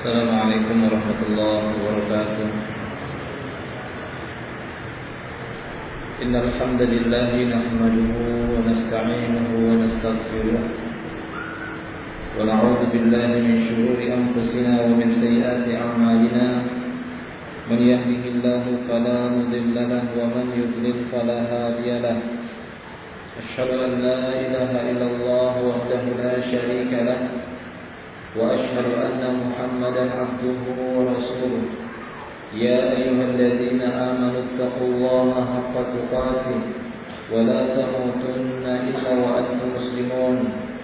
السلام عليكم ورحمة الله وبركاته. إن الحمد لله نحمده ونستعينه ونستغفره ونعوذ بالله من شرور أنفسنا ومن سيئات أعمالنا. من يهده الله فلا مضل له ومن يضلل فلا هادي له. أشهد أن لا إله إلا الله وحده لا شريك له وأشهد أن محمدا عبده ورسوله. يا أيها الذين آمنوا اتقوا الله حق تقاته ولا تموتن إلا وأنتم مسلمون.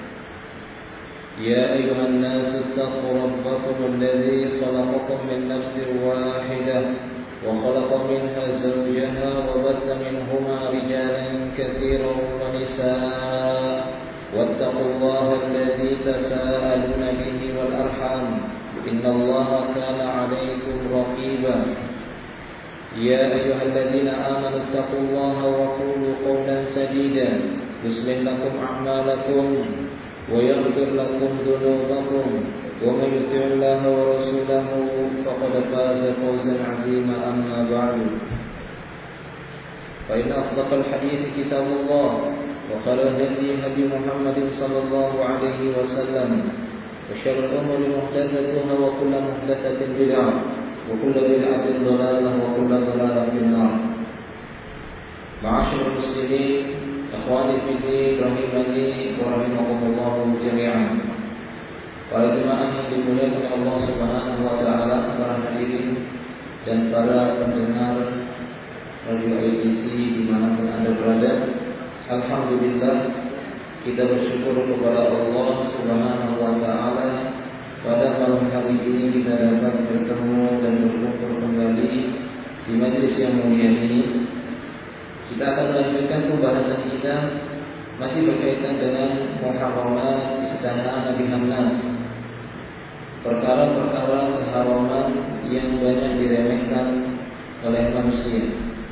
يا أيها الناس اتقوا ربكم الذي خلقكم من نفس واحدة وخلق منها زوجها وبث منهما رجالا كثيرا ونساء واتقوا الله الذي تساءلون به والأرحام إن الله كان عليكم رقيبا. يا أيها الذين آمنوا اتقوا الله وقولوا قولا سديدا يصلح لكم أعمالكم ويغفر لكم ذنوبكم ومن يطع الله ورسوله فقد فاز فوزا عظيما. أما بعد فإن أصدق الحديث كتاب الله وخير الهدي هدي محمد صلى الله عليه وسلم وشر الأمور محدثاتها وكل محدثة بدعة وكل بدعة ضلالة وكل ضلالة في النار. معاشر المسلمين ikhwani fillah rahimani wa rahimakumullah jami'an. Para jemaah yang dimuliakan oleh Allah Subhanahu wa taala, para hadirin dan para pendengar radio IDC dimanapun Anda berada, alhamdulillah kita bersyukur kepada Allah Subhanahu wa taala pada malam hari ini kita dapat bertemu dan berkumpul kembali di majelis yang mulia ini. Kita akan melanjutkan pembahasan kita masih berkaitan dengan muharramat istana Nabi Hamnas, perkara-perkara keharaman yang banyak diremehkan oleh manusia.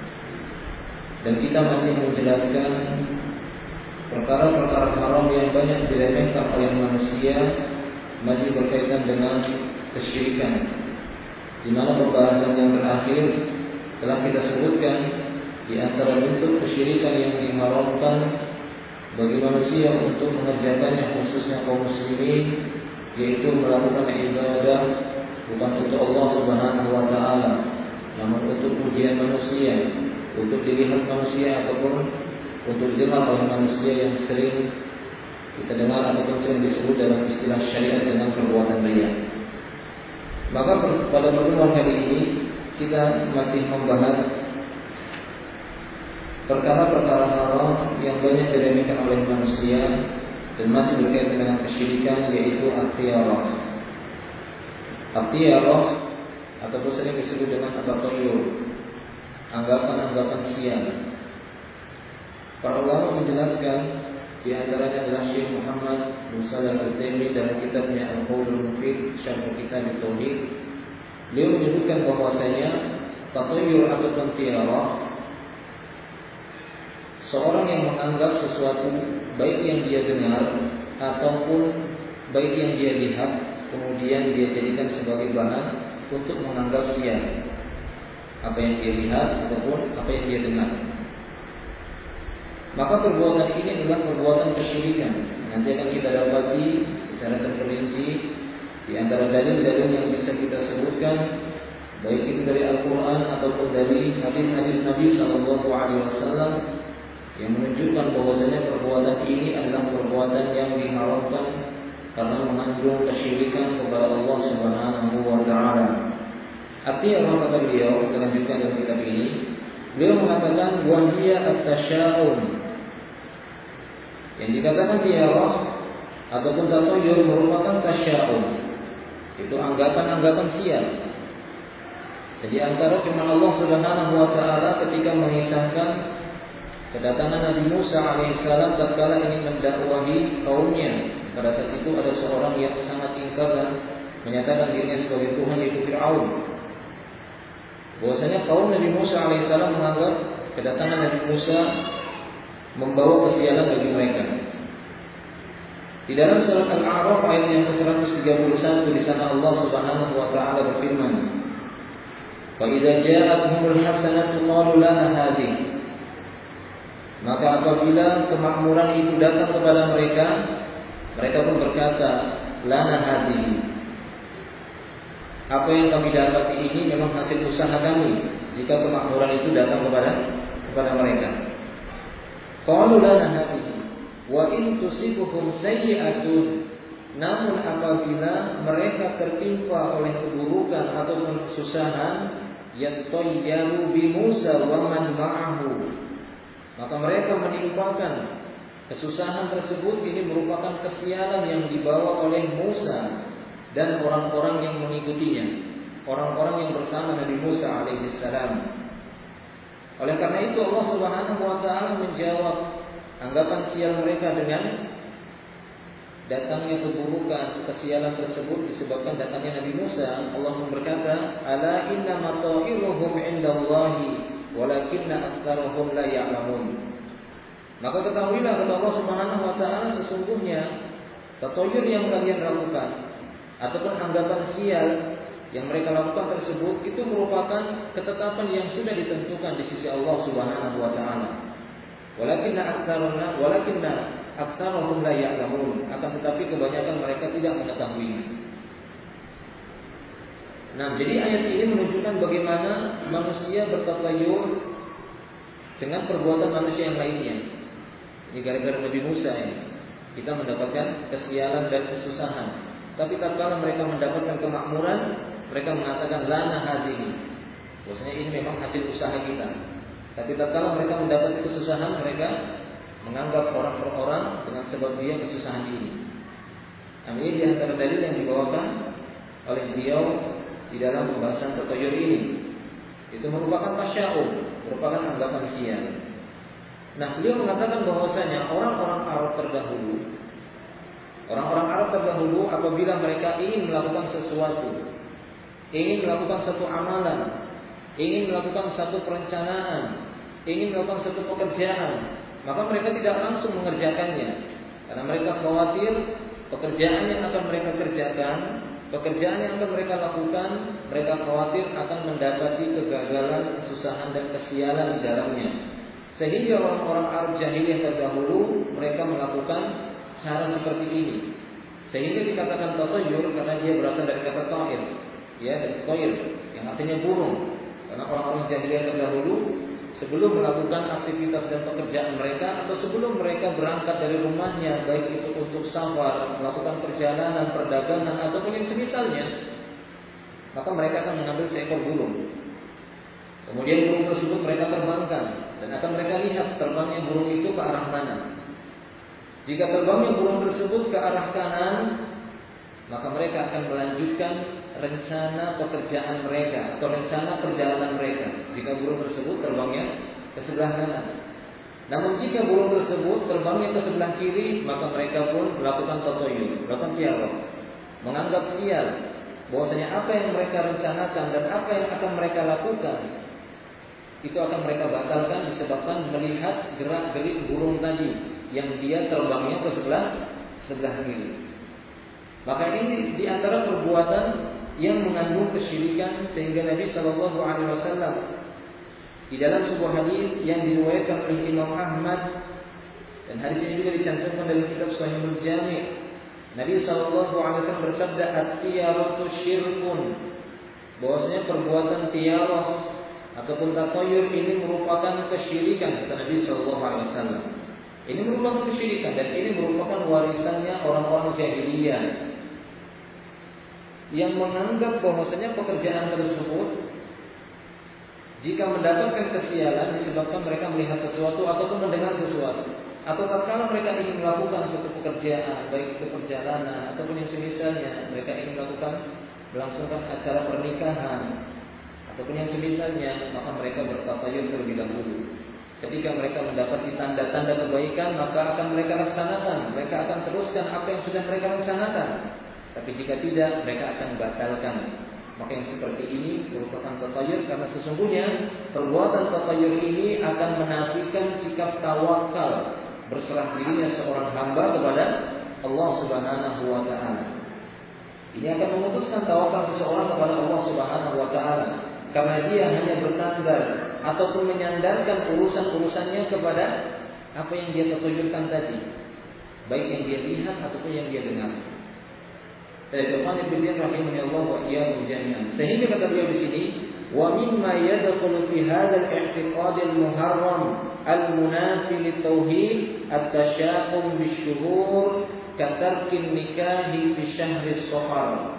Dan kita masih menjelaskan perkara-perkara haram yang banyak diremehkan oleh manusia masih berkaitan dengan kesyirikan, di mana pembahasan yang terakhir telah kita sebutkan di antara bentuk kesyirikan yang diharamkan bagi manusia untuk mengerjakannya, khususnya kaum muslimin, yaitu melakukan ibadah bukan untuk Allah Subhanahu wa taala, namun untuk pujian manusia, untuk dilihat manusia ataupun untuk didengar oleh manusia yang sering kita dengar ataupun sering disebut dalam istilah syariat dengan perbuatan riya. Maka pada pertemuan kali ini kita masih membahas perkara-perkara haram yang banyak diremehkan oleh manusia dan masih berkaitan dengan kesyirikan, yaitu at-tiyarah. At-tiyarah ataupun sering disebut dengan at-tatayyur, anggapan-anggapan sial. Para ulama menjelaskan, di antaranya adalah Syekh Muhammad bin Shalih Al-Utsaimin dalam kitabnya Al-Qaulul Mufid Syarh Kitab At-Tauhid. Beliau menyebutkan bahwasanya tatayyur atau tiyarah, seorang yang menganggap sesuatu baik yang dia dengar ataupun baik yang dia lihat, kemudian dia jadikan sebagai bahan untuk menganggap sial apa yang dia lihat ataupun apa yang dia dengar. Maka perbuatan ini adalah perbuatan kesyirikan. Nanti akan kita dapati secara terperinci di antara dalil-dalil yang bisa kita sebutkan, baik itu dari Al-Quran ataupun dari hadis-hadis Nabi SAW, yang menunjukkan bahwasanya perbuatan ini adalah perbuatan yang diharamkan karena mengandung kesyirikan kepada Allah Subhanahu wa taala. Artinya kata beliau, kita lanjutkan dalam kitab ini, beliau mengatakan wa hiya at-tasya'um. Yang dikatakan tiyarah ataupun tatayyur merupakan tasya'um, itu anggapan-anggapan sial. Jadi antara firman Allah Subhanahu wa taala ketika mengisahkan kedatangan Nabi Musa alaihissalam tatkala ingin mendakwahi kaumnya. Pada saat itu ada seorang yang sangat ingkar dan menyatakan dirinya sebagai Tuhan, yaitu Fir'aun. Bahwasanya kaum Nabi Musa alaihissalam menganggap kedatangan Nabi Musa membawa kesialan bagi mereka. Di dalam surat Al-A'raf ayat yang ke-131 di sana Allah Subhanahu wa taala berfirman, "Wa idza ja'atuhumul hasanatu qalu lana hadhihi." Maka apabila kemakmuran itu datang kepada mereka, mereka pun berkata, "Lana hadhihi." Apa yang kami dapati ini memang hasil usaha kami. Jika kemakmuran itu datang kepada mereka. Qalu lana hadhihi wa in tusibuhum sayyi'atun. Namun apabila mereka tertimpa oleh keburukan ataupun kesusahan, yatayyaru bi Musa wa man ma'ahu. Maka mereka menimpakan kesusahan tersebut. Ini merupakan kesialan yang dibawa oleh Musa dan orang-orang yang mengikutinya, orang-orang yang bersama Nabi Musa alaihissalam. Oleh karena itu Allah Subhanahu wa taala menjawab anggapan sial mereka dengan datangnya keburukan, kesialan tersebut disebabkan datangnya Nabi Musa. Allah berkata, "Ala inna mata'iruhum 'indallahi walakinna aktsarahum la ya'lamun." Maka ketahuilah kata Allah Subhanahu wa taala, sesungguhnya tatoyur yang kalian lakukan ataupun anggapan sial yang mereka lakukan tersebut itu merupakan ketetapan yang sudah ditentukan di sisi Allah Subhanahu wa taala. Walakinna aktsarahum la ya'lamun. Akan tetapi kebanyakan mereka tidak mengetahuinya. Nah, jadi ayat ini menunjukkan bagaimana manusia bertatayur dengan perbuatan manusia yang lainnya. Ini gara-gara Nabi Musa ini kita mendapatkan kesialan dan kesusahan. Tapi tatkala mereka mendapatkan kemakmuran, mereka mengatakan lana hadhihi. Maksudnya ini memang hasil usaha kita. Tapi tatkala mereka mendapat kesusahan, mereka menganggap orang per orang dengan sebab dia kesusahan ini. Ini di antara dalil yang dibawakan oleh beliau di dalam pembahasan tatayur ini. Itu merupakan tasya'um, merupakan anggapan sial. Nah, beliau mengatakan bahwasanya orang-orang Arab terdahulu apabila mereka ingin melakukan sesuatu, ingin melakukan satu amalan, ingin melakukan satu perencanaan, ingin melakukan satu pekerjaan, maka mereka tidak langsung mengerjakannya. Karena mereka khawatir pekerjaan yang akan mereka kerjakan, pekerjaan yang akan mereka lakukan, mereka khawatir akan mendapati kegagalan, kesusahan dan kesialan di dalamnya. Sehingga orang-orang Arab jahiliyah terdahulu mereka melakukan cara seperti ini. Sehingga dikatakan tatayur karena dia berasal dari kata ta'ir, ya, dari ta'ir yang artinya burung. Karena orang-orang jahiliyah terdahulu sebelum melakukan aktivitas dan pekerjaan mereka atau sebelum mereka berangkat dari rumahnya, baik itu untuk safar, melakukan perjalanan, perdagangan ataupun yang semisalnya, maka mereka akan mengambil seekor burung. Kemudian burung tersebut mereka terbangkan dan akan mereka lihat terbangnya burung itu ke arah mana. Jika terbangnya burung tersebut ke arah kanan, maka mereka akan melanjutkan rencana pekerjaan mereka atau rencana perjalanan mereka. Jika burung tersebut terbangnya ke sebelah kanan. Namun jika burung tersebut terbangnya ke sebelah kiri, maka mereka pun melakukan tatayur, melakukan tiarah, menganggap sial bahwasanya apa yang mereka rencanakan dan apa yang akan mereka lakukan itu akan mereka batalkan disebabkan melihat gerak-gerik burung tadi yang dia terbangnya ke sebelah kiri. Maka ini di antara perbuatan yang mengandung kesyirikan, sehingga Nabi Shallallahu Alaihi Wasallam di dalam sebuah hadis yang diriwayatkan oleh Imam Ahmad dan hadis ini juga dicantumkan dalam kitab Sahihul Jami', Nabi Shallallahu Alaihi Wasallam bersabda, "At-tiyaratu syirkun." Bahwasanya perbuatan tiarah ataupun tatayur ini merupakan kesyirikan, kata Nabi Shallallahu Alaihi Wasallam. Ini merupakan kesyirikan dan ini merupakan warisannya orang-orang jahiliyah yang menganggap bahwasanya pekerjaan tersebut jika mendapatkan kesialan disebabkan mereka melihat sesuatu ataupun mendengar sesuatu, atau tatkala mereka ingin melakukan suatu pekerjaan, baik itu perjalanan ataupun yang semisalnya, mereka ingin melangsungkan acara pernikahan ataupun yang semisalnya, maka mereka bertatayur terlebih dahulu. Ketika mereka mendapati tanda-tanda kebaikan, maka akan mereka laksanakan, mereka akan teruskan apa yang sudah mereka laksanakan. Tapi jika tidak, mereka akan batalkan. Maka yang seperti ini merupakan tatayur, karena sesungguhnya perbuatan tatayur ini akan menafikan sikap tawakal, berserah dirinya seorang hamba Allah Subhanahu wa taala. Ini akan memutuskan tawakal seseorang kepada Allah Subhanahu wa taala karena dia hanya bersandar ataupun menyandarkan urusan-urusannya kepada apa yang dia tertujukan tadi, baik yang dia lihat ataupun yang dia dengar. Sehingga kata beliau di sini, wa mimma yadkhulu fi hadzal i'tiqad al-muharram al-munafi lit-tauhid at-tasyaqqum bisyuhur ka tarkin nikahi fi syahri Shafar.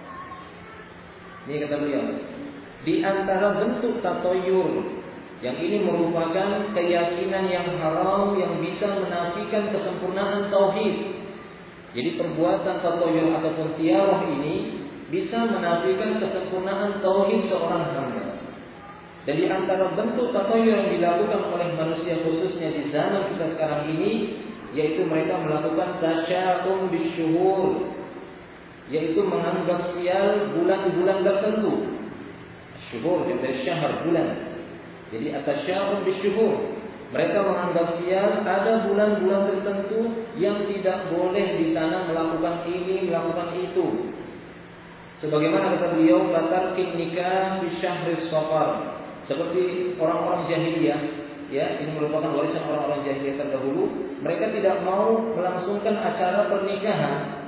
Ini kata beliau, di antara bentuk tatoyur yang ini merupakan keyakinan yang haram yang bisa menafikan kesempurnaan tauhid. Jadi perbuatan tatoyur ataupun tiarah ini bisa menafikan kesempurnaan tauhid seorang hamba. Dan di antara bentuk tatoyur yang dilakukan oleh manusia khususnya di zaman kita sekarang ini, yaitu mereka melakukan tasyaqqum bisyuhur, yaitu menganggap sial bulan-bulan tertentu. Syuhur dari syahr, bulan. Jadi tasyaqqum bisyuhur, mereka menganggap sial ada bulan-bulan tertentu yang tidak boleh di sana melakukan ini, melakukan itu. Sebagaimana kata beliau, katarkin nikah fi syahri Shafar. Seperti orang-orang jahiliyah, ya, ini merupakan warisan orang-orang jahiliyah terdahulu. Mereka tidak mau melangsungkan acara pernikahan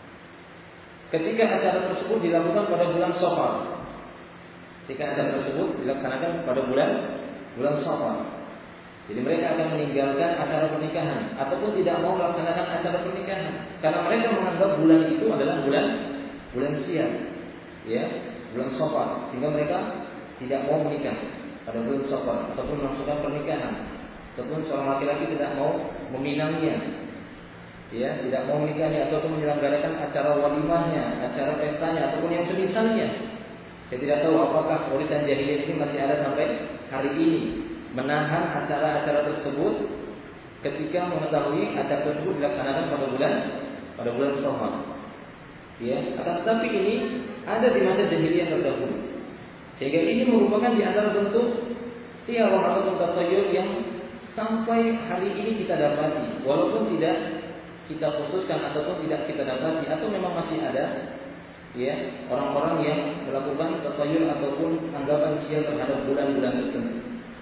ketika acara tersebut dilakukan pada bulan Shafar. Ketika acara tersebut dilaksanakan pada bulan Shafar. Jadi mereka akan meninggalkan acara pernikahan ataupun tidak mau melaksanakan acara pernikahan karena mereka menganggap bulan itu adalah bulan sial, ya, bulan Shafar, sehingga mereka tidak mau menikah pada bulan Shafar ataupun melangsungkan pernikahan, ataupun seorang laki-laki tidak mau meminangnya, ya, tidak mau menikahnya ataupun menyelenggarakan acara walimahnya, acara pestanya ataupun yang semisalnya. Saya tidak tahu apakah warisan jahiliyah ini masih ada sampai hari ini, menahan acara-acara tersebut ketika mengetahui acara tersebut dilaksanakan pada bulan Shafar. Ya, akan tetapi ini ada di masa jahiliyah terdahulu. Sehingga ini merupakan di antara bentuk tiarah ataupun tatoyur yang sampai hari ini kita dapati, walaupun tidak kita khususkan ataupun tidak kita dapati atau memang masih ada, ya, orang-orang yang melakukan tatoyur ataupun anggapan sial terhadap bulan-bulan tertentu.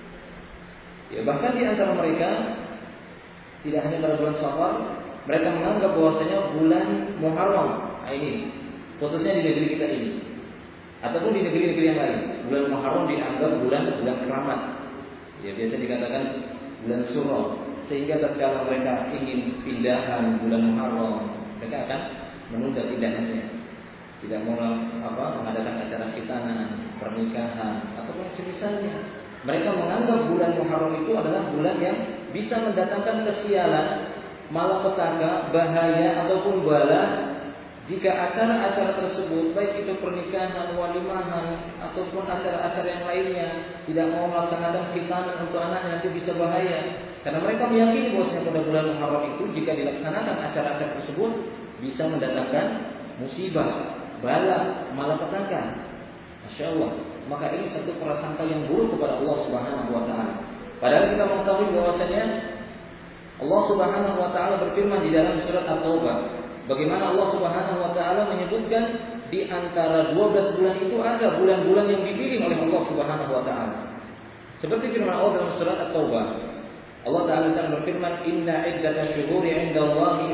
Ya, bahkan di antara mereka tidak hanya pada bulan Shafar, mereka menganggap bahwasanya bulan Muharram, ini khususnya di negeri kita ini ataupun di negeri-negeri yang lain, bulan Muharram dianggap bulan keramat. Ya, biasa dikatakan bulan Suro, sehingga tatkala mereka ingin pindahan bulan Muharram, mereka akan menunda pindahannya. Tidak mau mengadakan acara khitanan, pernikahan ataupun semisalnya. Mereka menganggap bulan Muharram itu adalah bulan yang bisa mendatangkan kesialan, malapetaka, bahaya ataupun bala jika acara-acara tersebut, baik itu pernikahan, walimahan ataupun acara-acara yang lainnya, tidak mau melaksanakan khitanan untuk anaknya, itu bisa bahaya. Karena mereka meyakini bahwasanya pada bulan Muharram itu jika dilaksanakan acara-acara tersebut bisa mendatangkan musibah, bala, malapetaka. Masya Allah. Maka ini satu prasangka yang buruk kepada Allah Subhanahu wa taala. Padahal kita mengetahui bahwasanya Allah Subhanahu wa taala berfirman di dalam surat At-Taubah, bagaimana Allah Subhanahu wa taala menyebutkan di antara 12 bulan itu ada bulan-bulan yang dipilih oleh Allah Subhanahu wa taala. Seperti firman Allah dalam surat At-Taubah. Allah taala berfirman, "Inna iddatash syuhuri 'indallahi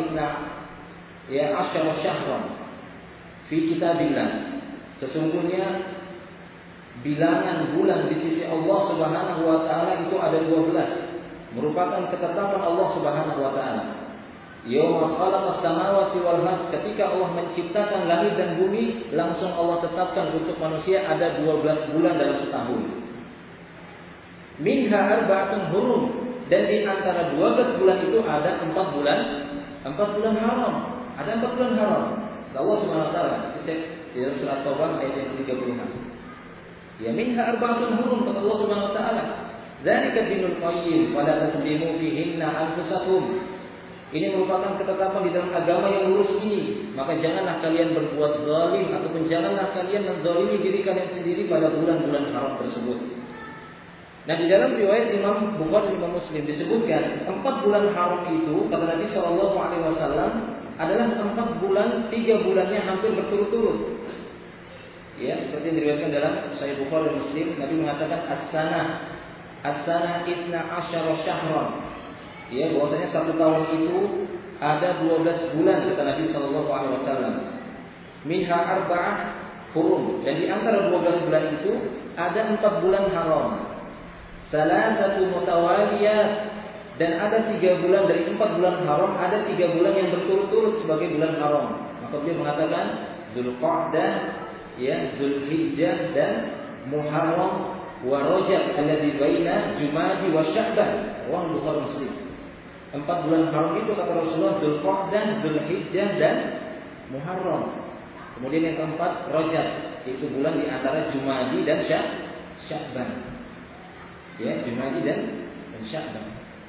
12 syahran fi kitabillah." Sesungguhnya bilangan bulan di sisi Allah Subhanahu wa taala itu ada 12, merupakan ketetapan Allah Subhanahu wa taala. Yauma khalaqas samawati wal ardh, ketika Allah menciptakan langit dan bumi, langsung Allah tetapkan untuk manusia ada 12 bulan dalam setahun. Minha arba'atun hurum, dan di antara 12 bulan itu ada 4 bulan haram. Ada 4 bulan haram. Allah Subhanahu wa taala di dalam surat Taubah ayat yang ke-36. Ya, minha arba'atun hurum, kata Allah Subhanahu wa taala. Dzalika dinul qayyim wa la tazlimu fihinna anfusakum. Ini merupakan ketetapan di dalam agama yang lurus ini. Maka janganlah kalian berbuat zalim ataupun janganlah kalian menzalimi diri kalian sendiri pada bulan-bulan haram tersebut. Nah, di dalam riwayat Imam Bukhari dan Imam Muslim disebutkan 4 bulan haram itu kata Nabi SAW adalah 4 bulan, 3 bulannya hampir berturut-turut. Ya, seperti yang diriwayatkan dalam Sahih Bukhari dan Muslim, Nabi mengatakan as-sanah 12 syahran. Ya, bahwasanya 1 tahun itu ada 12 bulan kata Nabi sallallahu alaihi wasallam. Minha arba'ah hurum, dan di antara 12 bulan itu ada 4 bulan haram. Salasatu mutawaliyat, dan ada 3 bulan dari 4 bulan haram, ada 3 bulan yang berturut-turut sebagai bulan haram. Maka dia mengatakan Dzulqa'dah, ya, Dzulhijjah dan Muharram wa Rajab alladzi baina Jumadi wa Sya'ban. Riwayat Bukhari Muslim. 4 bulan haram itu kata Rasulullah Dzulqa'dah, Dzulhijjah dan Muharram. Kemudian yang keempat Rajab, yaitu bulan di antara Jumadi dan Sya'ban. Ya, Jumadi dan Sya'ban.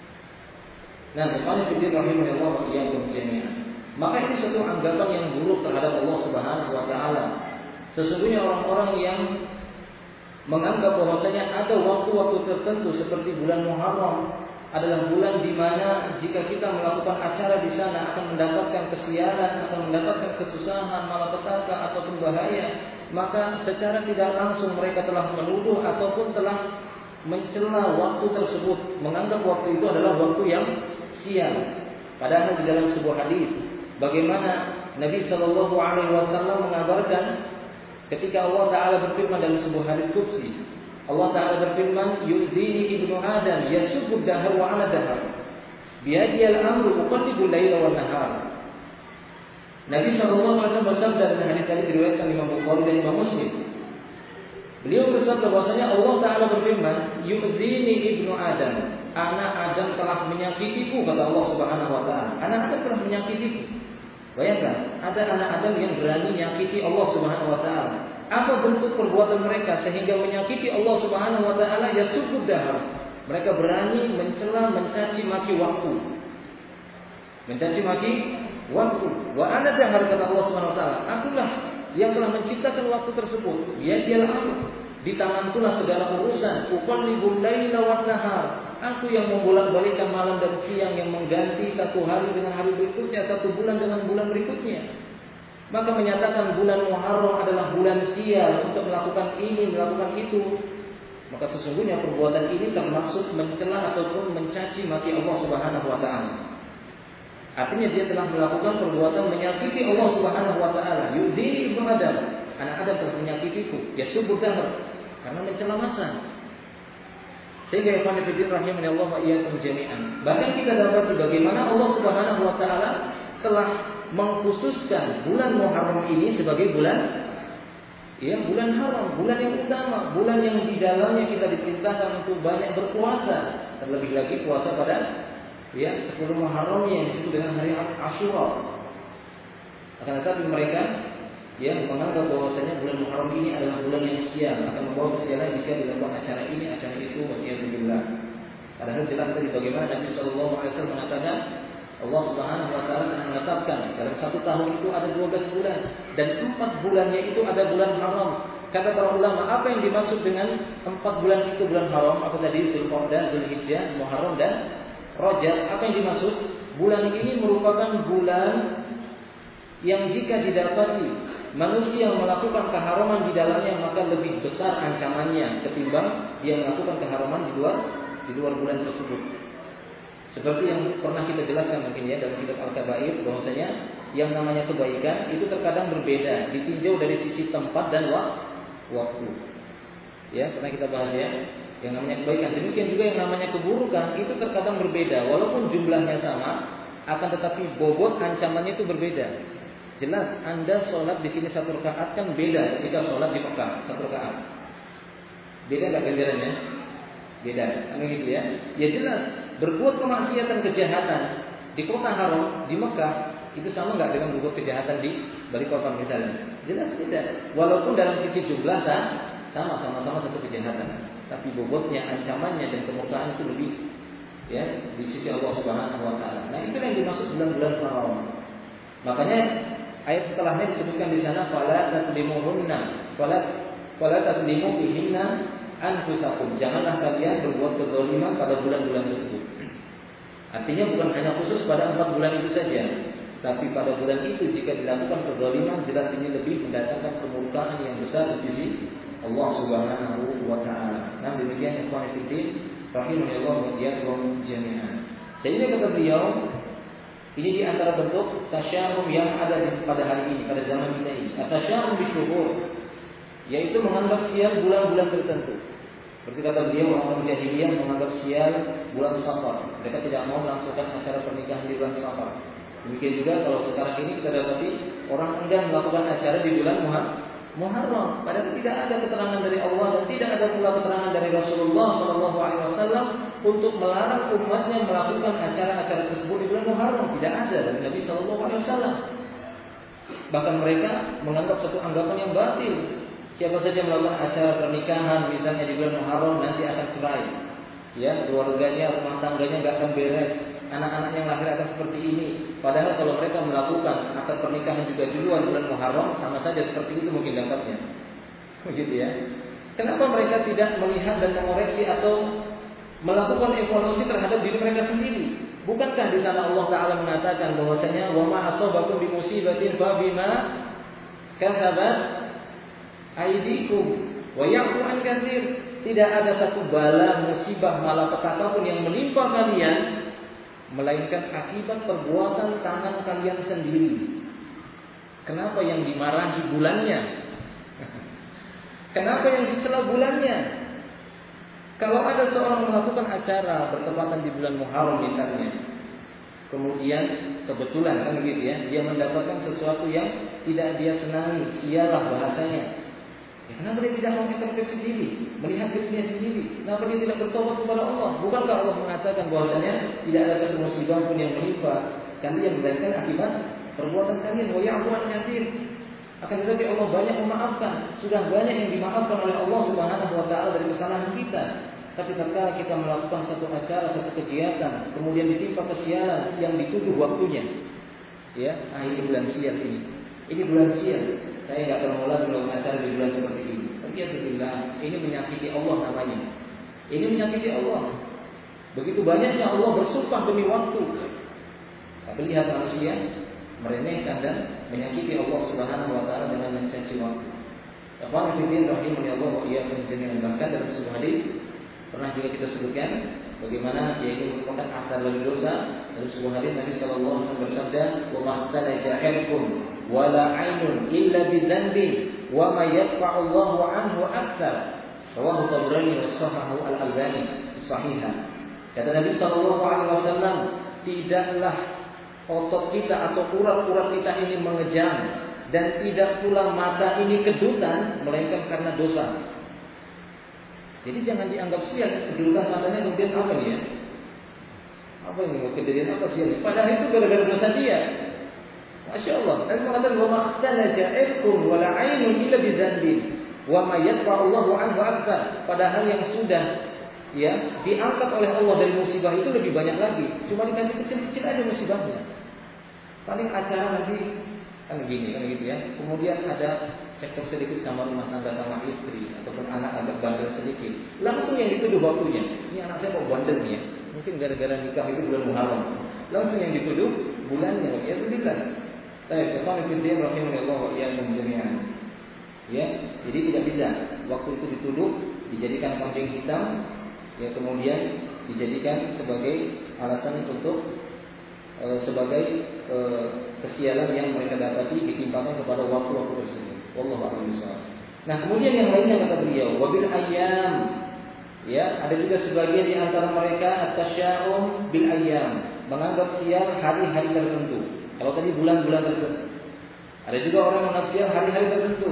Nah, ikhwan fillah rahimahullah wa iyyakum jami'an. Maka ini satu anggapan yang buruk terhadap Allah Subhanahu wa taala. Sesungguhnya orang-orang yang menganggap bahwasanya ada waktu-waktu tertentu seperti bulan Muharram adalah bulan di mana jika kita melakukan acara di sana akan mendapatkan kesialan, akan mendapatkan kesusahan, malapetaka ataupun bahaya, maka secara tidak langsung mereka telah menuduh ataupun telah mencela waktu tersebut, menganggap waktu itu adalah waktu yang sial. Padahal di dalam sebuah hadis bagaimana Nabi sallallahu alaihi wasallam mengabarkan ketika Allah taala berfirman dalam sebuah hadis qudsi, Allah taala berfirman, "Yudini ibnu Adam yasubbu dahar wa ana dahar. Biyadiyal amru uqallibul laila wan nahar." Nabi sallallahu alaihi wasallam bersabda dalam hadis tadi diriwayatkan Imam Bukhari dan Imam Muslim. Beliau bersabda bahwasanya Allah taala berfirman, "Yudini ibnu Adam." Anak Adam telah menyakitiku, kata Allah Subhanahu wa taala. Anak Adam telah menyakitiku. Bayangkan, ada anak Adam yang berani menyakiti Allah Subhanahu wa taala. Apa bentuk perbuatan mereka sehingga menyakiti Allah Subhanahu wa taala? Ya sukud dahar. Mereka berani mencela, mencaci maki waktu. Mencaci maki waktu. Wa ana dahar, kata Allah Subhanahu wa taala. Akulah yang telah menciptakan waktu tersebut. Ya dialah aku. Di tangankulah segala urusan. Uqallibul laila wan nahar. Aku yang membolak-balikkan malam dan siang, yang mengganti satu hari dengan hari berikutnya, satu bulan dengan bulan berikutnya. Maka menyatakan bulan Muharram adalah bulan sial untuk melakukan ini, melakukan itu. Maka sesungguhnya perbuatan ini termasuk mencela ataupun mencaci maki Allah Subhanahu wa taala. Artinya dia telah melakukan perbuatan menyakiti Allah Subhanahu wa taala. Yudini ibnu Adam, anak Adam telah menyakitiku. Ya subur dahar, karena mencela masa. Sehingga ikhwan fillah rahimani Allah wa iyyakum jami'an. Bahkan kita dapat bagaimana Allah Subhanahu wa taala telah mengkhususkan bulan Muharram ini sebagai bulan, ya, bulan haram, bulan yang utama, bulan yang di dalamnya kita diperintahkan untuk banyak berpuasa, terlebih lagi puasa pada, ya, 10 Muharram yang disebut dengan hari Asyura. Akan tetapi mereka, ya, menganggap bahwasanya bulan Muharram ini adalah bulan yang sial, akan membawa kesialan jika dilakukan acara ini, acara itu, waliyadzubillah. Padahal jelas tadi bagaimana Nabi sallallahu alaihi wasallam mengatakan Allah Subhanahu wa taala telah menetapkan dalam 1 tahun itu ada 12 bulan dan 4 bulannya itu ada bulan haram. Kata para ulama, apa yang dimaksud dengan 4 bulan itu bulan haram? Apa tadi? Dzulqa'dah, Dzulhijjah, Muharram dan Rajab. Apa yang dimaksud? Bulan ini merupakan bulan yang jika didapati manusia melakukan keharaman di dalamnya, maka lebih besar ancamannya ketimbang dia melakukan keharaman di luar bulan tersebut. Seperti yang pernah kita jelaskan mungkin ya dalam kitab Al-Kabair, bahwasanya yang namanya kebaikan itu terkadang berbeda, ditinjau dari sisi tempat dan waktu. Ya, pernah kita bahas ya, yang namanya kebaikan. Demikian juga yang namanya keburukan itu terkadang berbeda, walaupun jumlahnya sama, akan tetapi bobot ancamannya itu berbeda. Jelas Anda sholat di sini 1 rakaat kan beda ketika sholat di Mekah 1 rakaat. Beda nggak ganjarannya? Beda, kan gitu ya? Ya jelas. Berbuat kemaksiatan, kejahatan di kota haram, di Mekah, itu sama nggak dengan berbuat kejahatan di Balikpapan misalnya? Jelas beda. Walaupun dalam sisi jumlah sama-sama satu kejahatan, tapi bobotnya, ancamannya dan kemurkaan itu lebih, ya, di sisi Allah Subhanahu wa taala. Nah, itu yang dimaksud bulan-bulan haram. Makanya ayat setelahnya disebutkan di sana fala tatlimuhunna, fala tatlimu bihinna anfusakum. Janganlah kalian berbuat kezaliman pada bulan-bulan tersebut. Artinya bukan hanya khusus pada 4 bulan itu saja. Tapi pada bulan itu jika dilakukan kezaliman, jelas ini lebih mendatangkan kemurkaan yang besar di sisi Allah Subhanahu wa taala. Nah, demikian ikhwan fillah rahimahullah wa iyyakum jami'an. Sehingga kata beliau, ini di antara bentuk tasya'um yang ada pada hari ini, pada zaman kita ini. Tasya'um bisyuhur, yaitu menganggap sial bulan-bulan tertentu. Seperti kata beliau, orang jahiliyah menganggap sial bulan Safar. Mereka tidak mau melangsungkan acara pernikahan di bulan Safar. Demikian juga kalau sekarang ini kita dapati orang enggan melakukan acara di bulan Muharram. Padahal tidak ada keterangan dari Allah dan tidak ada pula keterangan dari Rasulullah SAW untuk melarang umatnya melakukan acara-acara tersebut di bulan Muharram. Tidak ada dari Nabi SAW. Bahkan mereka menganggap satu anggapan yang batil. Siapa saja melakukan acara pernikahan misalnya di bulan Muharram nanti akan cerai. Ya, keluarganya, rumah tangganya nggak akan beres. Anak-anak yang lahir akan seperti ini. Padahal kalau mereka melakukan akad pernikahan juga di luar bulan Muharram, sama saja seperti itu mungkin dampaknya. Begitu ya. Kenapa mereka tidak melihat dan mengoreksi atau melakukan evaluasi terhadap diri mereka sendiri? Bukankah di sana Allah Taala mengatakan bahwasanya wa ma asabakum bi musibatin fa bima kasabat aydikum wa ya'fu an katsir. Tidak ada satu bala, musibah, malapetaka pun yang menimpa kalian melainkan akibat perbuatan tangan kalian sendiri. Kenapa yang dimarahi bulannya? Kenapa yang dicela bulannya? Kalau ada seorang melakukan acara bertepatan di bulan Muharram misalnya, kemudian kebetulan kan begitu ya, dia mendapatkan sesuatu yang tidak dia senangi, sialah bahasanya. Ya, kenapa dia tidak mau introspeksi diri, melihat dirinya sendiri? Kenapa dia tidak bertobat kepada Allah? Bukankah Allah mengatakan bahwasanya tidak ada satu musibah pun yang menimpa kalian melainkan akibat perbuatan kalian? Wa ya'fu an katsir. Akan tetapi Allah banyak memaafkan. Sudah banyak yang dimaafkan oleh Allah Subhanahu wa taala dari kesalahan kita. Tapi tatkala kita melakukan satu acara, satu kegiatan, kemudian ditimpa kesialan yang dituduh waktunya, ya, akhir bulan sial ini. Ini bulan sial. Saya nggak pernah lagi melakukan acara di bulan seperti ini. Alhamdulillah, ini menyakiti Allah namanya. Ini menyakiti Allah. Begitu banyaknya Allah bersumpah demi waktu. Tapi lihat manusia meremehkan dan menyakiti Allah Subhanahu wa taala dengan mencaci waktu. Ikhwan fillah rahimani Allah wa iyyakum jami'an. Bahkan dalam sebuah hadis pernah juga kita sebutkan bagaimana dia itu merupakan akar dari dosa. Dalam sebuah hadis Nabi sallallahu alaihi wasallam bersabda, "Wa mahtalaja irkum wala 'ainun illa bidzanbin wa ma yadfa'u Allahu 'anhu aktsar." Rawahu Tabrani wa sahahahu Al-Albani sahihah. Kata Nabi sallallahu alaihi wasallam, tidaklah otot kita atau urat-urat kita ini mengejam dan tidak pula mata ini kedutan melainkan karena dosa. Jadi jangan dianggap sial kedutan matanya kemudian apa nih ya? Apa ini kejadian apa sial? Padahal itu gara-gara dosa dia. Masya Allah. Nabi mengatakan wa mahtalaja irkum wala 'ainun illa bidzanbin wa ma yadfa'u Allahu 'anhu aktsar. Padahal yang sudah ya diangkat oleh Allah dari musibah itu lebih banyak lagi. Cuma dikasih kecil-kecil aja musibahnya. Paling acara nanti kan begini kan gitu ya. Kemudian ada sektor sedikit sama rumah tangga sama istri ataupun anak agak bandel sedikit. Langsung yang dituduh waktunya. Ini anak saya kok bandel nih ya. Mungkin gara-gara nikah itu bulan Muharram. Langsung yang dituduh bulannya. Ya alhamdulillah. Baik, ikhwan fillah rahimahullah wa iyyakum jami'an. Ya, jadi tidak bisa waktu itu dituduh dijadikan kambing hitam, ya kemudian dijadikan sebagai alasan untuk sebagai kesialan yang mereka dapati ditimpakan kepada waktu-waktu tersebut. Wallahu a'lam bishawab. Nah, kemudian yang lainnya kata beliau, wabil ayyam. Ya, ada juga sebagian di antara mereka at-tasya'um bil ayyam, menganggap sial hari-hari tertentu. Kalau tadi bulan-bulan tertentu. Ada juga orang menganggap sial hari-hari tertentu.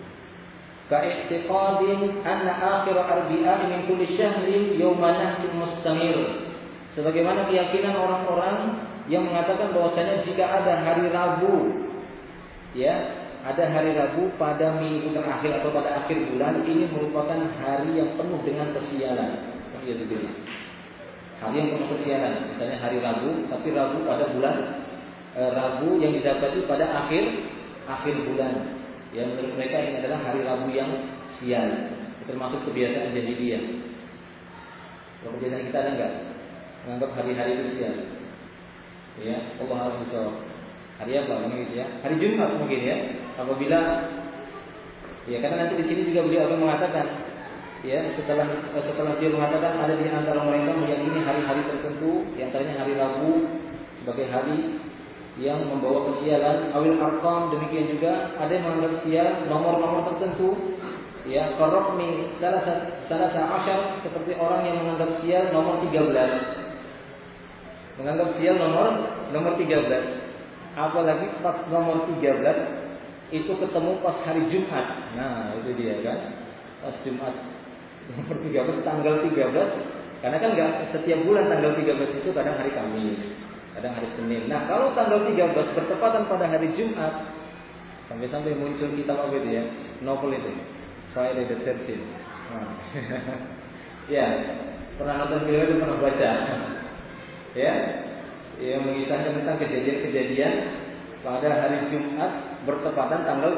Ka'iktiqadin anna akhir arbi'a min kulli syahrin yawma nahsin mustamir. Sebagaimana keyakinan orang-orang yang mengatakan bahwasanya jika ada hari Rabu, ya, ada hari Rabu pada minggu terakhir atau pada akhir bulan, ini merupakan hari yang penuh dengan kesialan. Hari yang penuh kesialan, misalnya hari Rabu, tapi Rabu pada bulan Rabu yang didapati pada akhir bulan. Ya, menurut mereka ini adalah hari Rabu yang sial. Termasuk kebiasaan jahiliyah. Kalau kebiasaan kita ada enggak? Menganggap hari-hari itu sial. Ya, Allah a'lam bishawab. Hari apa gitu ya? Hari Jumat mungkin ya. Apabila ya karena nanti di sini juga beliau akan mengatakan ya setelah dia mengatakan ada di antara mereka meyakini hari-hari tertentu, di antaranya hari Rabu sebagai hari yang membawa kesialan, awil arqam, demikian juga ada yang menganggap sial nomor-nomor tertentu ya, qarraqmi salasa asyar, seperti orang yang menganggap sial nomor 13. Menganggap sial nomor 13. Apalagi pas nomor 13 itu ketemu pas hari Jumat. Nah, itu dia kan. Pas Jumat nomor 13 tanggal 13, karena kan enggak setiap bulan tanggal 13 itu kadang hari Kamis, kadang hari Senin. Nah, kalau tanggal 13 bertepatan pada hari Jumat, sampai-sampai muncul kitab apa itu ya? Novel itu. Friday the 13th. Nah. Ya, pernah nonton film itu, pernah baca. Ya, yang mengisahkan tentang kejadian-kejadian pada hari Jumat bertepatan tanggal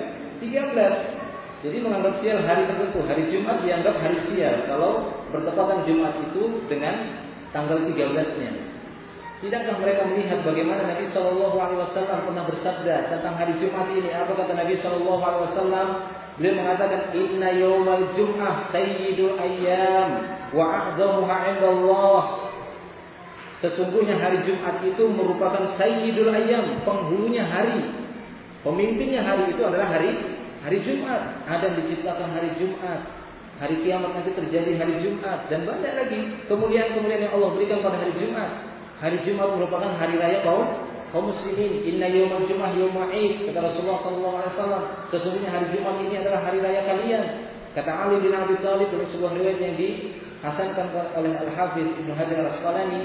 13. Jadi menganggap sial hari tertentu. Hari Jumat dianggap hari sial kalau bertepatan Jumat itu dengan tanggal 13-nya. Tidakkah mereka melihat bagaimana Nabi Shallallahu Alaihi Wasallam pernah bersabda tentang hari Jumat ini? Apa kata Nabi Shallallahu Alaihi Wasallam? Beliau mengatakan, Inna yawmal Jum'ah sayyidul ayyam wa a'zamuha 'indallah. Sesungguhnya hari Jumat itu merupakan sayyidul ayyam, penghulunya hari, pemimpinnya hari itu adalah hari Jumat. Adam diciptakan hari Jumat, hari kiamat nanti terjadi hari Jumat, dan banyak lagi kemuliaan-kemuliaan yang Allah berikan pada hari Jumat. Hari Jumat merupakan hari raya kaum muslimin. Inna yawmal Jum'ah yawmul 'id, kata Rasulullah SAW. Sesungguhnya hari Jumat ini adalah hari raya kalian. Kata Ali bin Abi Thalib dalam sebuah riwayat yang dihasankan oleh Al-Hafidz Ibnu Hajar Al-Asqalani,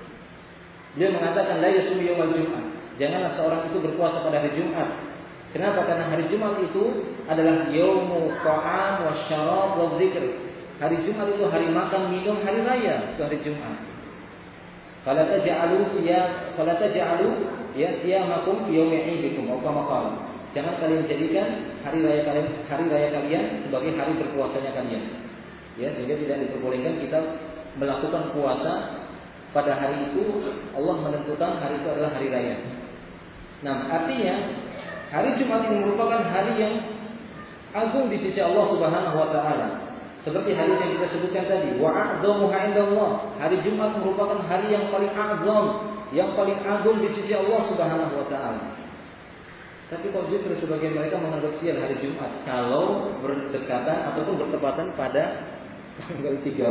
dia mengatakan la yasum yawmal Jum'ah. Janganlah seorang itu berpuasa pada hari Jumat. Kenapa? Karena hari Jumat itu adalah yaumu ta'am wasyarab wadzikr. Hari Jumat itu hari makan, minum, hari raya, itu hari Jumat. Fala taj'alu siyamakum yaumi 'idikum wa kama qala. Jangan kalian jadikan hari raya kalian sebagai hari berpuasanya kalian. Ya, sehingga tidak diperbolehkan kita melakukan puasa pada hari itu. Allah menentukan hari itu adalah hari raya. Nah, artinya hari Jumat ini merupakan hari yang agung di sisi Allah Subhanahu wa taala. Seperti hadis yang kita sebutkan tadi, wa a'zamuha 'indallah. Hari Jumat merupakan hari yang paling azam, yang paling agung di sisi Allah Subhanahu wa taala. Tapi kok justru sebagian mereka menganggap sial hari Jumat kalau berdekatan ataupun bertepatan pada tanggal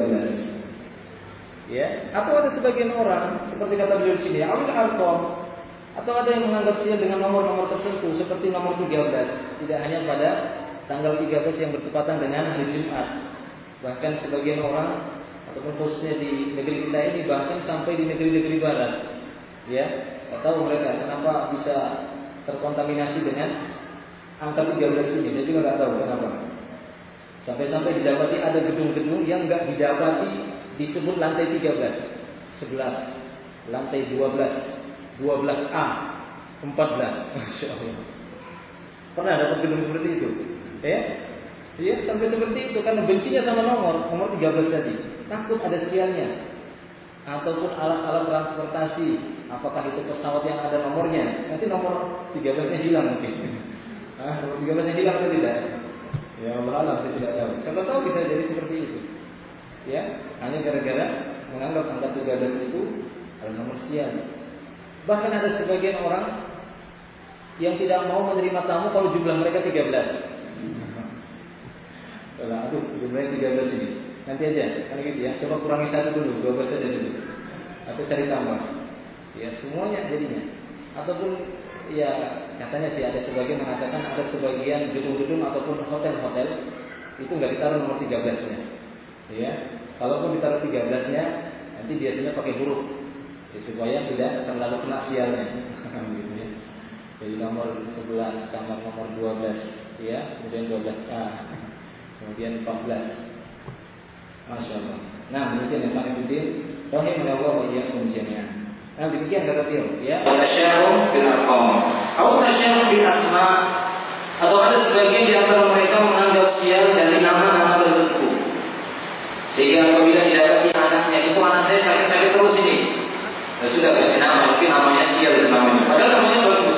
13. Ya, atau ada sebagian orang seperti kata beliau di sini, awil arqam, atau ada yang menganggap sial dengan nomor-nomor tertentu seperti nomor 13, tidak hanya pada tanggal 13 yang bertepatan dengan hari Jumat. Bahkan sebagian orang ataupun khususnya di negeri kita ini, bahkan sampai di negeri-negeri barat, ya, tidak tahu mereka kenapa bisa terkontaminasi dengan angka 13 ini. Saya juga nggak tahu kenapa. Sampai-sampai didapati ada gedung-gedung yang nggak didapati disebut lantai 13, 11, lantai 12, 12A, 14. Masya Allah. Pernah dapat gedung seperti itu? Ya? Iya, sampai seperti itu karena bencinya sama nomor 13 tadi. Takut ada sialnya. Ataupun alat-alat transportasi, apakah itu pesawat yang ada nomornya? Nanti nomor 13-nya hilang mungkin. Nomor 13-nya hilang atau tidak? Ya Allah alam, saya tidak tahu. Siapa tahu bisa jadi seperti itu. Ya, hanya gara-gara menganggap angka 13 itu adalah nomor sial. Bahkan ada sebagian orang yang tidak mau menerima tamu kalau jumlah mereka 13. Aduh, jumlahnya 13 ini. Nanti aja, kan gitu ya. Coba kurangi 1 dulu, 12 saja dulu. Atau cari tambah. Ya, semuanya jadinya. Ataupun ya katanya sih ada sebagian mengatakan ada sebagian gedung-gedung ataupun hotel-hotel itu nggak ditaruh nomor 13-nya. Ya, kalaupun ditaruh 13-nya, nanti biasanya pakai huruf. Ya, supaya tidak terlalu kena sialnya. Gitu ya. Jadi nomor 11, kamar nomor 12, ya, kemudian 12A. Kemudian 14. Masya Allah. Nah, demikian yang kami bikin. Rahimahullah wa iyyakum jami'an. Nah, demikian kata beliau, ya. Tasyarruf bil arqam. Atau tasyarruf bil asma. Atau ada sebagian di antara mereka menganggap sial dari nama-nama tertentu. Sehingga apabila didapati anaknya, itu anak saya sakit terus ini. Ya sudah ganti nama, mungkin namanya sial dan namanya. Padahal namanya bagus.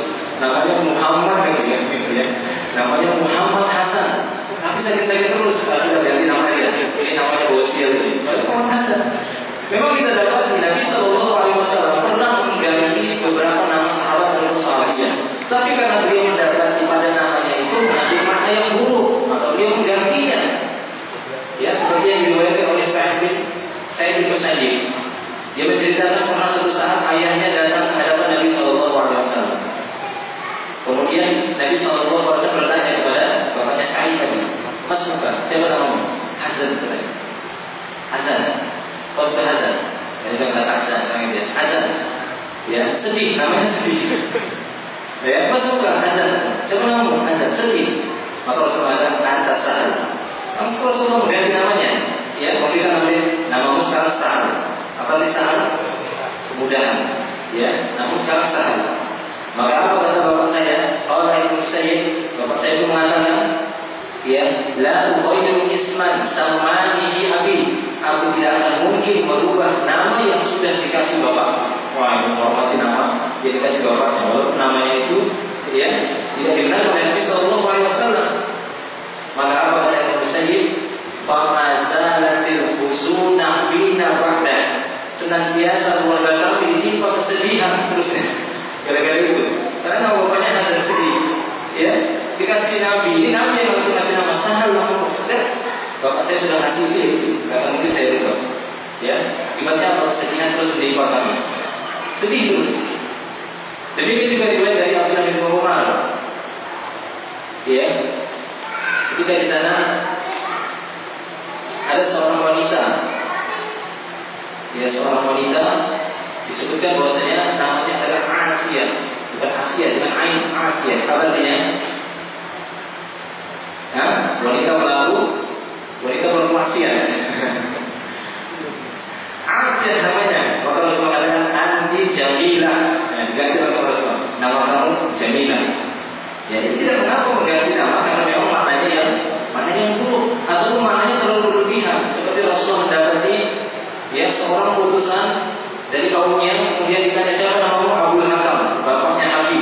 Tetapi karena beliau mendapati pada namanya itu mengandung makna yang buruk, maka beliau menggantinya. Ya, seperti yang diriwayatkan oleh Sa'id bin Musayyib. Dia menceritakan pernah suatu saat ayahnya datang ke hadapan Nabi Shallallahu Alaihi Wasallam. Kemudian Nabi Shallallahu Alaihi Wasallam bertanya kepada bapaknya Sa'id tadi, Mas bukan, siapa namamu? Hasan katanya. Hasan, kau bukan Hasan? Dia bilang kata Hasan, orang dia Hasan. Ya, sedih, namanya sedih. Ya, Mas bukan Hasan, siapa namamu? Hasan, sedih. Maka Rasulullah kata Sa'id. Kamu Rasulullah mengganti namanya. Ya, memberikan namamu sekarang Sa'id. Apa di Sa'id? Kemudahan. Ya, namun sekarang Sa'id. Maka apa kata bapak saya? Allah Ibnu Sayyid, bapak saya itu mengatakan, ya, la ughayyiru isman samani bi abi. Aku tidak akan mungkin merubah nama yang sudah dikasih bapak. Wah, itu menghormati nama yang dikasih bapaknya. Walaupun namanya itu, ya, tidak dikenal oleh Nabi Sallallahu Alaihi Wasallam. Maka apa kata Ibnu Sayyid? Famazalatil husuna bina ba'da. Senantiasa keluarga kami ditimpa kesedihan terusnya. Gara-gara itu, karena bapaknya ada sedih, ya, dikasih Nabi, ini Nabi yang dikasih nama Sahal, bapak saya sudah ngasih itu, kata mungkin saya itu, ya, akibatnya apa? Kesedihan terus menimpa kami, sedih terus. Demikian juga dilihat dari Abdullah bin Umar, ya, ketika di sana ada seorang wanita, ya, seorang wanita. Disebutkan bahwasanya namanya adalah Asia, bukan Asia dengan Ain, Asia. Apa artinya? Wanita pelaku, wanita bermaksiat. Asia namanya. Maka Rasulullah katakan anti Jamilah. Diganti Rasulullah. Nama kamu Jamilah. Ya, tidak mengapa mengganti nama karena memang maknanya yang buruk atau maknanya terlalu berlebihan. Seperti Rasulullah mendapati, ya, seorang putusan dari kaumnya, kemudian ditanya siapa namamu? Abdul Hakam, bapaknya Habib.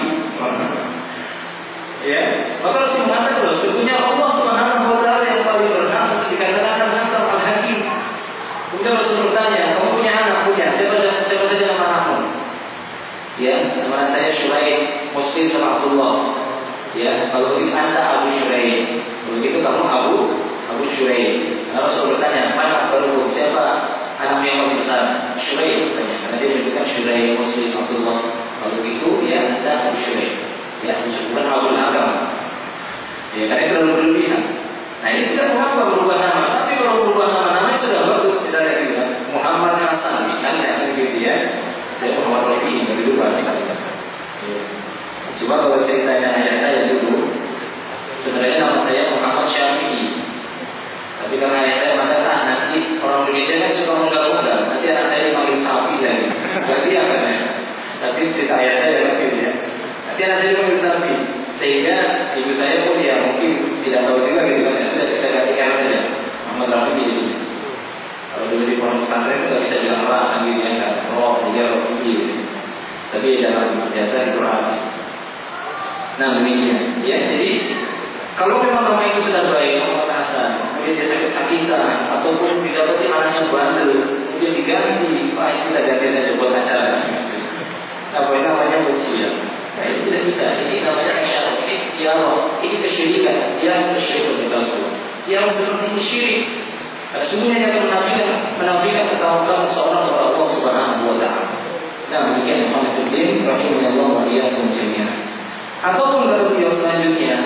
Ya, maka Rasul mengatakan, sebetulnya Allah Subhanahu Wa Taala yang paling berhak dikatakan Hakam Al-Hakim. Kemudian Rasul bertanya, kamu punya anak? Punya. Siapa saja nama anakmu? Ya, nama saya Syuraih, Muslim sama Abdullah. Ya, kalau begitu anda Abu Syuraih. Kalau begitu kamu Abu Syuraih. Rasul bertanya, mana baru siapa anak yang paling besar? Syuraih katanya, karena dia menyebutkan Syuraih, Muslim, Abdullah. Kalau begitu, ya, anda Abu Syuraih. Ya, bukan Abdul Hakam. Ya, karena itu terlalu berlebihan. Nah, ini tidak mengapa berubah nama, tapi kalau berubah namanya sudah bagus. Kita lihat juga Muhammad Hasan, misalnya, begitu ya. Saya Muhammad Rafi, dari dulu misalnya. Ya. Cuma kalau ceritanya ayah saya dulu, sebenarnya nama saya Muhammad Syafi'i. Tapi karena ayah saya mengatakan, nanti orang Indonesia kan suka menggal-menggal, nanti anak saya dipanggil sapi lagi. Berarti apa ya? Tapi cerita ayah saya begitu ya. Nanti anak saya dipanggil sapi, sehingga ibu saya pun ya mungkin tidak tahu juga gitu kan. Ya sudah kita gantikan saja Muhammad Rafi jadi. Kalau dulu di pondok pesantren kita bisa bilang lah, gitu ya kan. Dia Rafi. Tapi dalam biasa itu Rafi. Nah demikian. Ya, jadi kalau memang nama itu sudah baik, Muhammad Hasan, kemudian dia sakit-sakitan, ataupun didapati anaknya bandel, kemudian diganti, Pak, kita ganti saja buat acara. Apa ini namanya usia? Nah, ini tidak bisa. Ini namanya syarat. Ini dialog. Ini kesyirikan. Dia kesyirikan kita semua. Dia seperti ini syirik. Karena sungguhnya yang menafikan ketawakan seorang kepada Allah Subhanahu Wa Taala. Nah, demikian Muhammaduddin rahimahullah wa iyyakum jami'an. Ataupun kalau beliau selanjutnya,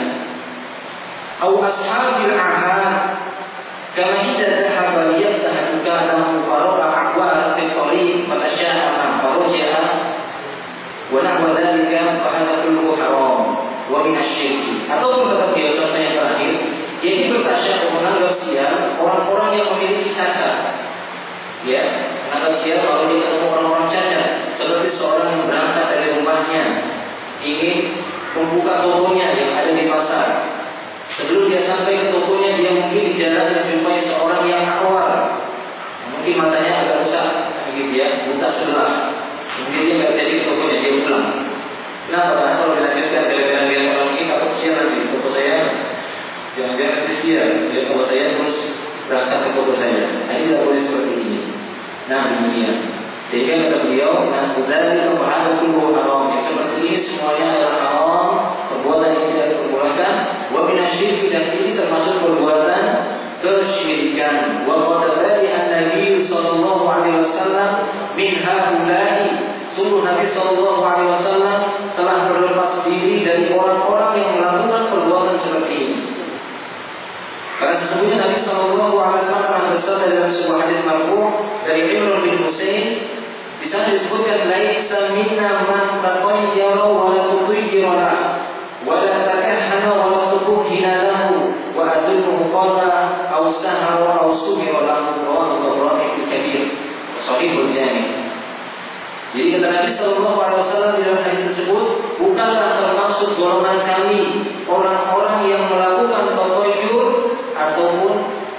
au ashabil ahad kama idza dhahaba yatahaduka lahu farqa aqwa fi tariq wa asya'a ma faraja'a wa nahwa dhalika fa hadha kulluhu haram wa min asy-syirk. Ataupun kata beliau contoh yang terakhir, yaitu tasyabuh menganggap sial orang-orang yang memiliki cacat. Ya, menganggap sial kalau dia ketemu orang-orang cacat, seperti seorang yang berangkat dari rumahnya ingin membuka tokonya yang ada di pasar. Sebelum dia sampai ke tokonya, dia mungkin di jalan menjumpai seorang yang awal, mungkin matanya agak rusak, begitu ya, buta sebelah. Kemudian dia nggak jadi ke tokonya, dia pulang. Kenapa? Karena kalau dilanjutkan gara-gara dia orang ini takut sial lagi. Toko saya jangan-jangan nanti sial. Dia kalau saya terus berangkat ke toko saya. Nah, ini tidak boleh seperti ini. Nah, demikian. Sehingga kata beliau, nah, dari pembahasan tubuh haram, seperti ini semuanya adalah haram. syirik dan ini termasuk perbuatan kesyirikan. Wa qad bari'a Nabi sallallahu alaihi wasallam min haula'i. Sungguh Nabi sallallahu alaihi wasallam telah berlepas diri dari orang-orang yang melakukan perbuatan seperti ini. Karena sesungguhnya Nabi sallallahu alaihi wasallam pernah bersabda dalam sebuah hadis marfu' dari Imran bin Husain, di sana disebutkan laisa minna man tatayyara wa la tutayyara wa la takahhana wa la tukhina lahu wa adulluhu qala aw sahara aw sumira lahu rawahu Tabrani fi Kabir Sahihul Jami'. Jadi kata Nabi sallallahu alaihi wasallam di dalam hadis tersebut, bukanlah termasuk golongan kami orang-orang yang melakukan tatayyur ataupun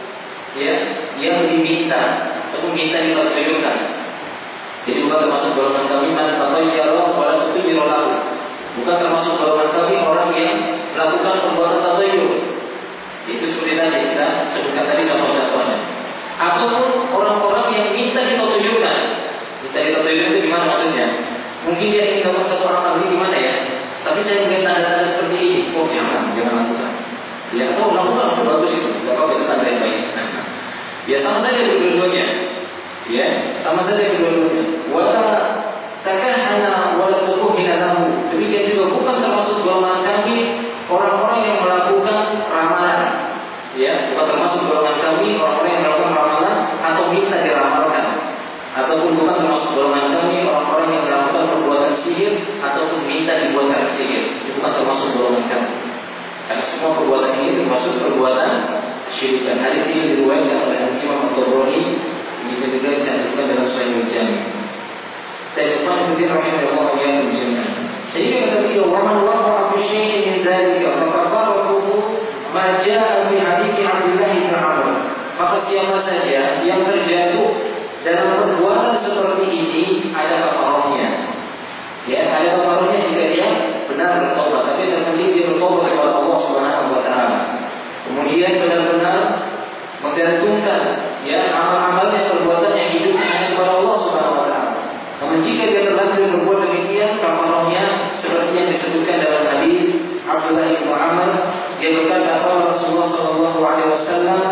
yang diminta ataupun minta ditatayyurkan. Jadi bukan termasuk golongan kami man tatayyara wa la tutayyara lahu. Bukan termasuk golongan kami orang yang melakukan perbuatan tatayyur. Itu seperti tadi kita sebutkan tadi contoh-contohnya. Ataupun orang-orang yang minta ditatayyurkan. Minta ditatayyurkan itu gimana maksudnya? Mungkin dia ingin dapat satu amal ini gimana ya? Tapi saya ingin tanda-tanda seperti ini. Oh jangan lakukan. Ya, lakukan itu bagus itu. Tidak apa-apa, itu tanda yang baik. Ya sama saja kedua-duanya. Ya, sama saja kedua-duanya. Wala takahana wala tukhina lahu. Demikian juga bukan termasuk golongan kami orang-orang yang melakukan ramalan. Ya, bukan termasuk golongan kami orang-orang yang melakukan ramalan atau minta diramalkan. Ataupun bukan termasuk golongan kami orang-orang yang melakukan perbuatan sihir ataupun minta dibuatkan sihir. Itu bukan termasuk golongan kami. Karena semua perbuatan ini termasuk perbuatan syirikan. Hadis ini diriwayatkan oleh Imam Tabrani. Ini juga dicantumkan dalam Sahihul Jami'. Dan Ibnu Katsir rahimahullah yang menjelaskan. Sehingga kata beliau, "Wa man waqa'a fi syai'in min dzalika faqad ma jaa'a fi hadits Abdullah bin Amr." Maka siapa saja yang terjatuh dalam perbuatan seperti ini ada kafarahnya. Ya, ada kafarahnya jika dia benar bertobat, tapi terpenting dia bertobat kepada Allah Subhanahu wa taala. Kemudian benar-benar menggantungkan amal-amalnya, perbuatannya, hidupnya hanya kepada Allah Subhanahu wa taala. Namun jika dia terlanjur berbuat demikian, kafarahnya seperti yang disebutkan dalam hadis Abdullah bin Amr, dia berkata Rasulullah sallallahu alaihi wasallam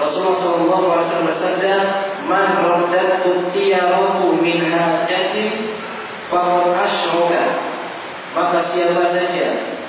bersabda, "Man raddatu tiyaratu min hajatin faqad asyraka." Maka siapa saja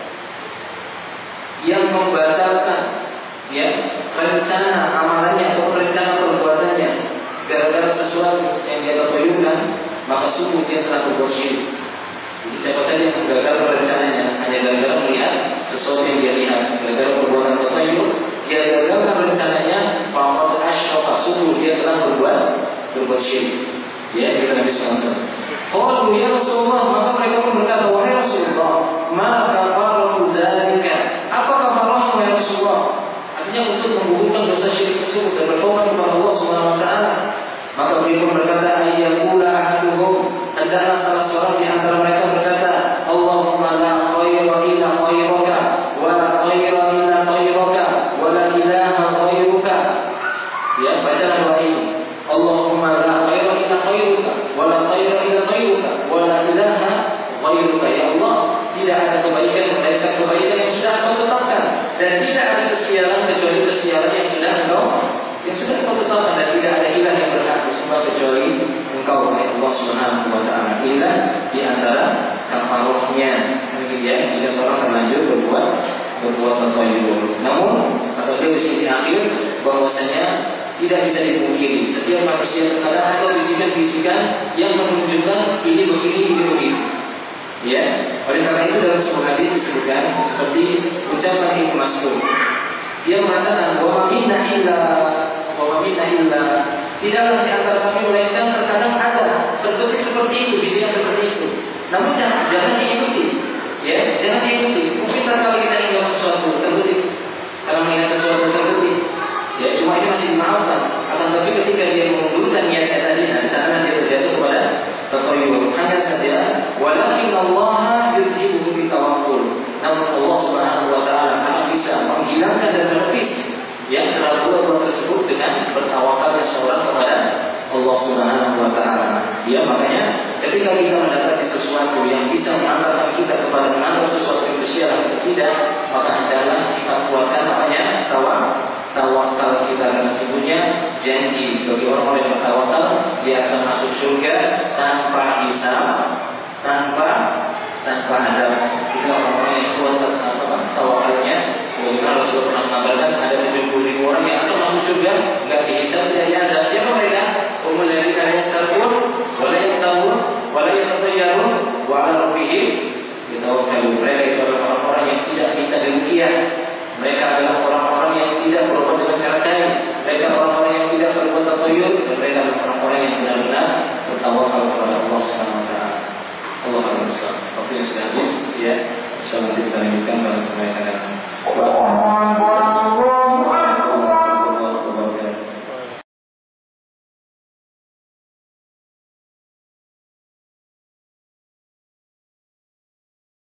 yang membatalkan rencana amalannya atau rencana perbuatannya gara-gara sesuatu yang dia tatayyurkan, maka sungguh dia telah berbuat syirik. Jadi siapa saja yang gagal rencananya hanya gara-gara melihat sesuatu yang dia lihat, gara-gara perbuatan tatayyur, dia gagalkan rencananya, faqad asyraka, sungguh dia telah berbuat syirik. Ya, kita Nabi SAW. Qalu ya Rasulullah, maka mereka pun berkata, wahai Rasulullah, ma kafaratu dzalika? Apa kafarahnya wahai Rasulullah? Artinya untuk menggugurkan dosa syirik tersebut dan bertobat kepada Allah Subhanahu wa taala. Maka beliau pun berkata, ayyakula ahaduhum, hendaklah salah seorang di antara mereka berkata, Allahumma la khayra illa khayraka, wa la khayra illa khayraka, wa la ilaha khayruka. Ya, bacalah doa ini. Allahumma la khayra illa khayruka, wa la khayra illa khayruka, wa la ilaha khayruka. Ya Allah, tidak ada kebaikan melainkan kebaikan yang sudah Engkau tetapkan, dan tidak ada kesialan kecuali kesialan yang sudah Engkau tetapkan, dan tidak ada ilah yang berhak disembah kecuali Engkau, Allah Subhanahu wa taala. Inilah di antara kafarahnya. Demikian jika seorang terlanjur berbuat tatayyur. Namun kata beliau di sisi akhir bahwasanya tidak bisa dipungkiri setiap manusia terkadang ada bisikan-bisikan yang menunjukkan ini begini, ini begitu. Ya, oleh karena itu dalam sebuah hadis disebutkan seperti ucapan Ibnu Mas'ud. Dia mengatakan bahwa minna illa tidaklah di antara kami melainkan terkadang ada terbetik seperti itu, bidikan seperti itu. Namun jangan diikuti. Ya, jangan diikuti. Mungkin kalau kita ingin sesuatu terbetik, kalau melihat sesuatu terbetik, ya cuma ini masih dimaafkan. Akan tapi ketika dia mengundurkan niatnya tadi, di sana dia terjatuh kepada tatayyur. Hanya saja, walakin Allah yudhibuhu bitawakkul. Namun Allah Subhanahu wa taala bisa menghilangkan dan menepis yang keraguan tersebut dengan bertawakal seorang kepada Allah Subhanahu wa taala. Ya, makanya ketika kita mendapati sesuatu yang bisa mengantarkan kita kepada menganggap sesuatu yang besar atau tidak, maka adalah kita kuatkan namanya tawakal kita, karena sesungguhnya janji bagi orang-orang yang bertawakal dia akan masuk surga tanpa hisab, tanpa ada. Itu orang-orang yang kuat tawakalnya. Sebagaimana Rasulullah pernah mengabarkan ada 70.000 orang yang akan masuk surga enggak dihisab, tidak ada. Siapa mereka? Umul ladzina yastaqun wa la yatawun wa la yatayyarun wa 'ala rabbihim yatawakkalun. Mereka itu adalah orang-orang yang tidak minta demikian. Mereka adalah orang-orang yang tidak berbuat dengan cara lain. Mereka orang-orang yang tidak berbuat tasayyur, dan mereka adalah orang-orang yang benar-benar bertawakal kepada Allah Subhanahu wa taala. Allah Akbar. Waktu yang sudah habis, ya. Insyaallah kita lanjutkan pada pertanyaan.